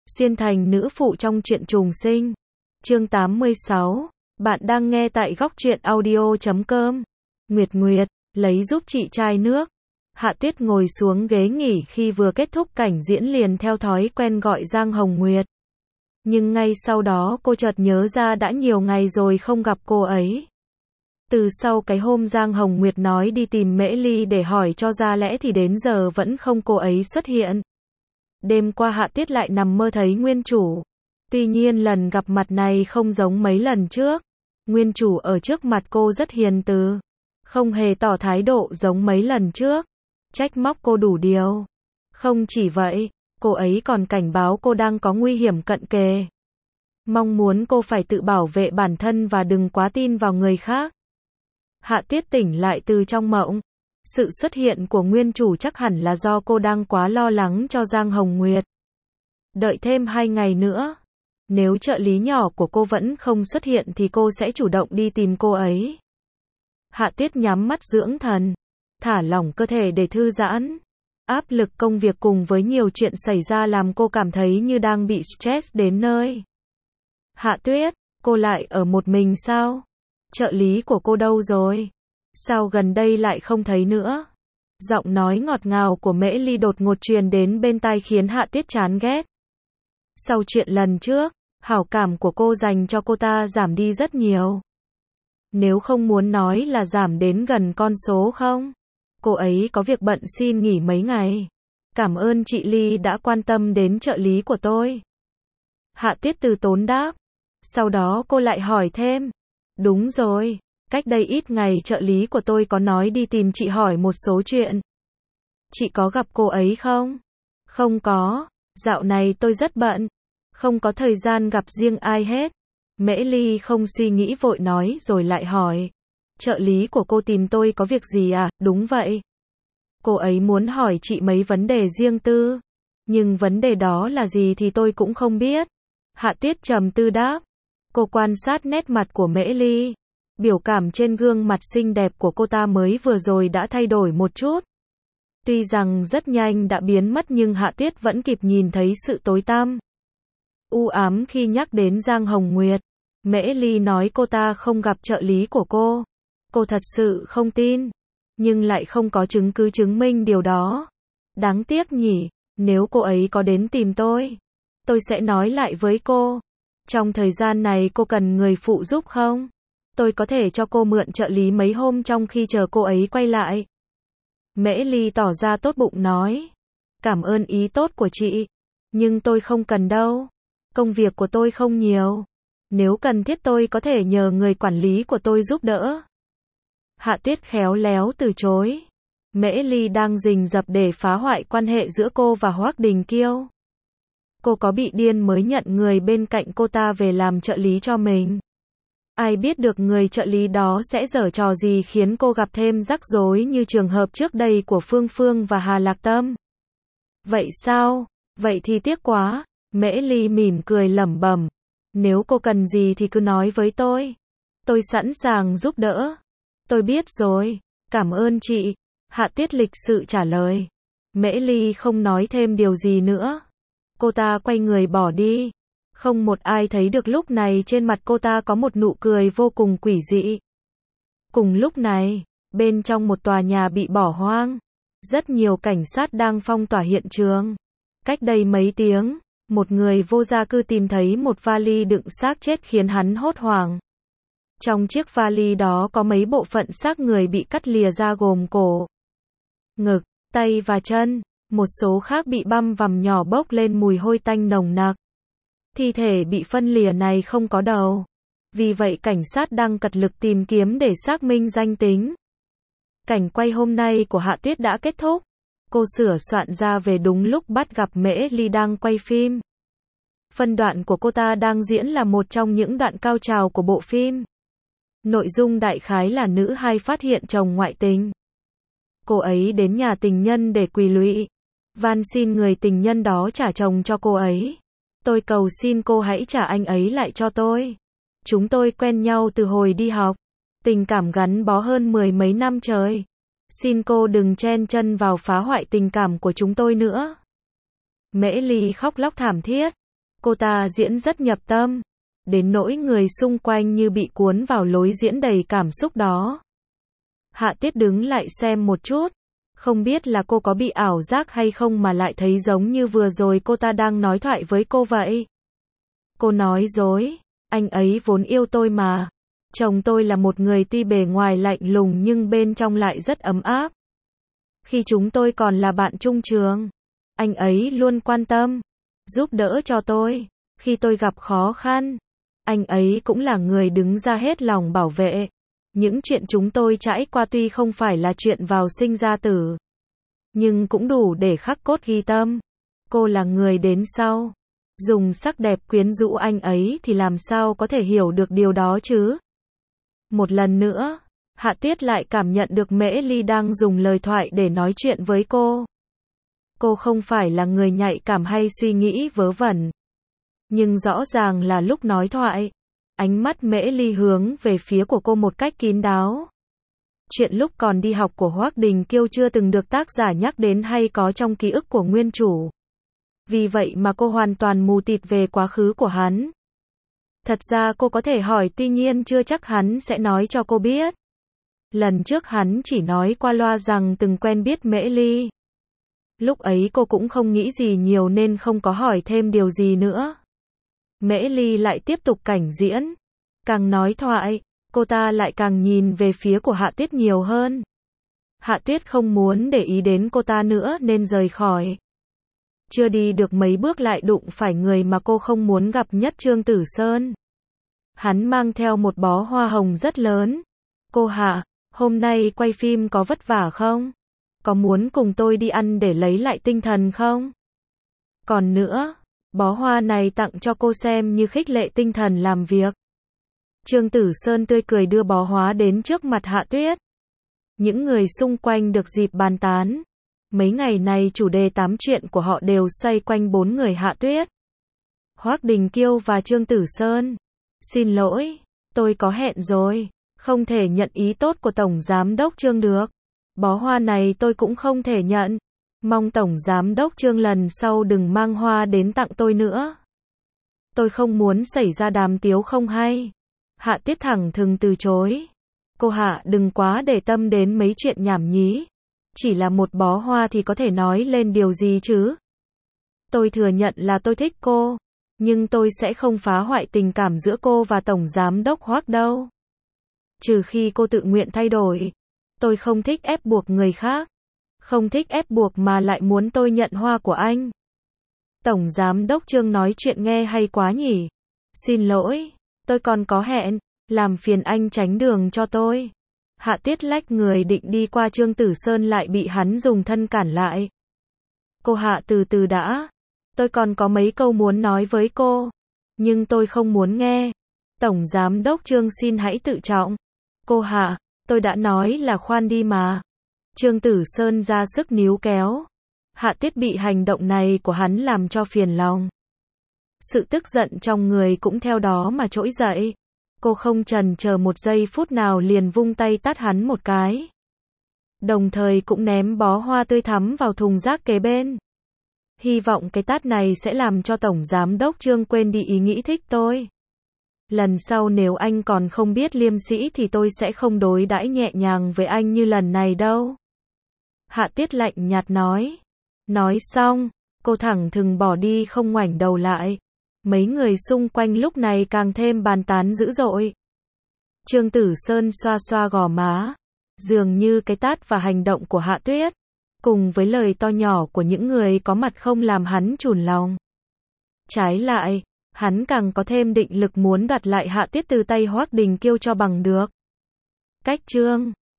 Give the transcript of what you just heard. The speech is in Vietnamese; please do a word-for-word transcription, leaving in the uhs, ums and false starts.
xuyên thành nữ phụ trong truyện trùng sinh. Chương tám mươi sáu. Bạn đang nghe tại góc truyện audio chấm com. Nguyệt Nguyệt, lấy giúp chị chai nước. Hạ Tuyết ngồi xuống ghế nghỉ khi vừa kết thúc cảnh diễn liền theo thói quen gọi Giang Hồng Nguyệt. Nhưng ngay sau đó cô chợt nhớ ra đã nhiều ngày rồi không gặp cô ấy. Từ sau cái hôm Giang Hồng Nguyệt nói đi tìm Mễ Ly để hỏi cho ra lẽ thì đến giờ vẫn không cô ấy xuất hiện. Đêm qua Hạ Tuyết lại nằm mơ thấy nguyên chủ. Tuy nhiên lần gặp mặt này không giống mấy lần trước. Nguyên chủ ở trước mặt cô rất hiền từ, không hề tỏ thái độ giống mấy lần trước, trách móc cô đủ điều. Không chỉ vậy, cô ấy còn cảnh báo cô đang có nguy hiểm cận kề. Mong muốn cô phải tự bảo vệ bản thân và đừng quá tin vào người khác. Hạ Tuyết tỉnh lại từ trong mộng. Sự xuất hiện của nguyên chủ chắc hẳn là do cô đang quá lo lắng cho Giang Hồng Nguyệt. Đợi thêm hai ngày nữa. Nếu trợ lý nhỏ của cô vẫn không xuất hiện thì cô sẽ chủ động đi tìm cô ấy. Hạ Tuyết nhắm mắt dưỡng thần, thả lỏng cơ thể để thư giãn. Áp lực công việc cùng với nhiều chuyện xảy ra làm cô cảm thấy như đang bị stress đến nơi. Hạ Tuyết, cô lại ở một mình sao? Trợ lý của cô đâu rồi? Sao gần đây lại không thấy nữa? Giọng nói ngọt ngào của Mễ Ly đột ngột truyền đến bên tai khiến Hạ Tuyết chán ghét. Sau chuyện lần trước, hảo cảm của cô dành cho cô ta giảm đi rất nhiều. Nếu không muốn nói là giảm đến gần con số không. Cô ấy có việc bận xin nghỉ mấy ngày. Cảm ơn chị Ly đã quan tâm đến trợ lý của tôi. Hạ Tuyết từ tốn đáp. Sau đó cô lại hỏi thêm. Đúng rồi, cách đây ít ngày trợ lý của tôi có nói đi tìm chị hỏi một số chuyện. Chị có gặp cô ấy không? Không có, dạo này tôi rất bận. Không có thời gian gặp riêng ai hết. Mễ Ly không suy nghĩ vội nói rồi lại hỏi. Trợ lý của cô tìm tôi có việc gì à? Đúng vậy. Cô ấy muốn hỏi chị mấy vấn đề riêng tư. Nhưng vấn đề đó là gì thì tôi cũng không biết. Hạ Tuyết trầm tư đáp. Cô quan sát nét mặt của Mễ Ly. Biểu cảm trên gương mặt xinh đẹp của cô ta mới vừa rồi đã thay đổi một chút. Tuy rằng rất nhanh đã biến mất nhưng Hạ Tuyết vẫn kịp nhìn thấy sự tối tăm, u ám khi nhắc đến Giang Hồng Nguyệt. Mễ Ly nói cô ta không gặp trợ lý của cô. Cô thật sự không tin, nhưng lại không có chứng cứ chứng minh điều đó. Đáng tiếc nhỉ, nếu cô ấy có đến tìm tôi, tôi sẽ nói lại với cô. Trong thời gian này cô cần người phụ giúp không? Tôi có thể cho cô mượn trợ lý mấy hôm trong khi chờ cô ấy quay lại. Mễ Ly tỏ ra tốt bụng nói. Cảm ơn ý tốt của chị, nhưng tôi không cần đâu. Công việc của tôi không nhiều. Nếu cần thiết tôi có thể nhờ người quản lý của tôi giúp đỡ. Hạ Tuyết khéo léo từ chối. Mễ Ly đang rình rập để phá hoại quan hệ giữa cô và Hoắc Đình Kiêu. Cô có bị điên mới nhận người bên cạnh cô ta về làm trợ lý cho mình. Ai biết được người trợ lý đó sẽ giở trò gì khiến cô gặp thêm rắc rối như trường hợp trước đây của Phương Phương và Hà Lạc Tâm. Vậy sao? Vậy thì tiếc quá. Mễ Ly mỉm cười lẩm bẩm. Nếu cô cần gì thì cứ nói với tôi. Tôi sẵn sàng giúp đỡ. Tôi biết rồi. Cảm ơn chị. Hạ Tuyết lịch sự trả lời. Mễ Ly không nói thêm điều gì nữa. Cô ta quay người bỏ đi. Không một ai thấy được lúc này trên mặt cô ta có một nụ cười vô cùng quỷ dị. Cùng lúc này, bên trong một tòa nhà bị bỏ hoang, rất nhiều cảnh sát đang phong tỏa hiện trường. Cách đây mấy tiếng, một người vô gia cư tìm thấy một vali đựng xác chết khiến hắn hốt hoảng. Trong chiếc vali đó có mấy bộ phận xác người bị cắt lìa ra gồm cổ, ngực, tay và chân. Một số khác bị băm vằm nhỏ bốc lên mùi hôi tanh nồng nặc. Thi thể bị phân lìa này không có đầu. Vì vậy cảnh sát đang cật lực tìm kiếm để xác minh danh tính. Cảnh quay hôm nay của Hạ Tuyết đã kết thúc. Cô sửa soạn ra về đúng lúc bắt gặp Mễ Ly đang quay phim. Phân đoạn của cô ta đang diễn là một trong những đoạn cao trào của bộ phim. Nội dung đại khái là nữ hai phát hiện chồng ngoại tình. Cô ấy đến nhà tình nhân để quỳ lụy, van xin người tình nhân đó trả chồng cho cô ấy. Tôi cầu xin cô hãy trả anh ấy lại cho tôi. Chúng tôi quen nhau từ hồi đi học. Tình cảm gắn bó hơn mười mấy năm trời. Xin cô đừng chen chân vào phá hoại tình cảm của chúng tôi nữa. Mễ Ly khóc lóc thảm thiết. Cô ta diễn rất nhập tâm, đến nỗi người xung quanh như bị cuốn vào lối diễn đầy cảm xúc đó. Hạ Tuyết đứng lại xem một chút, không biết là cô có bị ảo giác hay không mà lại thấy giống như vừa rồi cô ta đang nói thoại với cô vậy. Cô nói dối, anh ấy vốn yêu tôi mà. Chồng tôi là một người tuy bề ngoài lạnh lùng nhưng bên trong lại rất ấm áp. Khi chúng tôi còn là bạn chung trường, anh ấy luôn quan tâm, giúp đỡ cho tôi. Khi tôi gặp khó khăn, anh ấy cũng là người đứng ra hết lòng bảo vệ. Những chuyện chúng tôi trải qua tuy không phải là chuyện vào sinh ra tử, nhưng cũng đủ để khắc cốt ghi tâm. Cô là người đến sau, dùng sắc đẹp quyến rũ anh ấy thì làm sao có thể hiểu được điều đó chứ? Một lần nữa, Hạ Tuyết lại cảm nhận được Mễ Ly đang dùng lời thoại để nói chuyện với cô. Cô không phải là người nhạy cảm hay suy nghĩ vớ vẩn, nhưng rõ ràng là lúc nói thoại, ánh mắt Mễ Ly hướng về phía của cô một cách kín đáo. Chuyện lúc còn đi học của Hoắc Đình Kiêu chưa từng được tác giả nhắc đến hay có trong ký ức của nguyên chủ. Vì vậy mà cô hoàn toàn mù tịt về quá khứ của hắn. Thật ra cô có thể hỏi, tuy nhiên chưa chắc hắn sẽ nói cho cô biết. Lần trước hắn chỉ nói qua loa rằng từng quen biết Mễ Ly. Lúc ấy cô cũng không nghĩ gì nhiều nên không có hỏi thêm điều gì nữa. Mễ Ly lại tiếp tục cảnh diễn. Càng nói thoại, cô ta lại càng nhìn về phía của Hạ Tuyết nhiều hơn. Hạ Tuyết không muốn để ý đến cô ta nữa nên rời khỏi. Chưa đi được mấy bước lại đụng phải người mà cô không muốn gặp nhất, Trương Tử Sơn. Hắn mang theo một bó hoa hồng rất lớn. Cô Hạ, hôm nay quay phim có vất vả không? Có muốn cùng tôi đi ăn để lấy lại tinh thần không? Còn nữa, bó hoa này tặng cho cô xem như khích lệ tinh thần làm việc. Trương Tử Sơn tươi cười đưa bó hoa đến trước mặt Hạ Tuyết. Những người xung quanh được dịp bàn tán. Mấy ngày này chủ đề tám chuyện của họ đều xoay quanh bốn người Hạ Tuyết, Hoắc Đình Kiêu và Trương Tử Sơn. Xin lỗi, tôi có hẹn rồi, không thể nhận ý tốt của Tổng Giám Đốc Trương được. Bó hoa này tôi cũng không thể nhận. Mong Tổng Giám Đốc Trương lần sau đừng mang hoa đến tặng tôi nữa. Tôi không muốn xảy ra đàm tiếu không hay. Hạ Tuyết thẳng thừng từ chối. Cô Hạ đừng quá để tâm đến mấy chuyện nhảm nhí. Chỉ là một bó hoa thì có thể nói lên điều gì chứ? Tôi thừa nhận là tôi thích cô, nhưng tôi sẽ không phá hoại tình cảm giữa cô và Tổng Giám Đốc Hoắc đâu. Trừ khi cô tự nguyện thay đổi. Tôi không thích ép buộc người khác. Không thích ép buộc mà lại muốn tôi nhận hoa của anh. Tổng Giám Đốc Trương nói chuyện nghe hay quá nhỉ? Xin lỗi, tôi còn có hẹn, làm phiền anh tránh đường cho tôi. Hạ Tuyết lách người định đi qua Trương Tử Sơn lại bị hắn dùng thân cản lại. Cô Hạ từ từ đã. Tôi còn có mấy câu muốn nói với cô. Nhưng tôi không muốn nghe. Tổng Giám Đốc Trương xin hãy tự trọng. Cô Hạ, tôi đã nói là khoan đi mà. Trương Tử Sơn ra sức níu kéo. Hạ Tuyết bị hành động này của hắn làm cho phiền lòng. Sự tức giận trong người cũng theo đó mà trỗi dậy. Cô không chần chờ một giây phút nào liền vung tay tát hắn một cái. Đồng thời cũng ném bó hoa tươi thắm vào thùng rác kế bên. Hy vọng cái tát này sẽ làm cho Tổng Giám Đốc Trương quên đi ý nghĩ thích tôi. Lần sau nếu anh còn không biết liêm sĩ thì tôi sẽ không đối đãi nhẹ nhàng với anh như lần này đâu. Hạ Tuyết lạnh nhạt nói. Nói xong, cô thẳng thừng bỏ đi không ngoảnh đầu lại. Mấy người xung quanh lúc này càng thêm bàn tán dữ dội. Trương Tử Sơn xoa xoa gò má. Dường như cái tát và hành động của Hạ Tuyết, cùng với lời to nhỏ của những người có mặt không làm hắn chùn lòng. Trái lại, hắn càng có thêm định lực muốn đoạt lại Hạ Tuyết từ tay Hoắc Đình Kiêu cho bằng được. Cách chương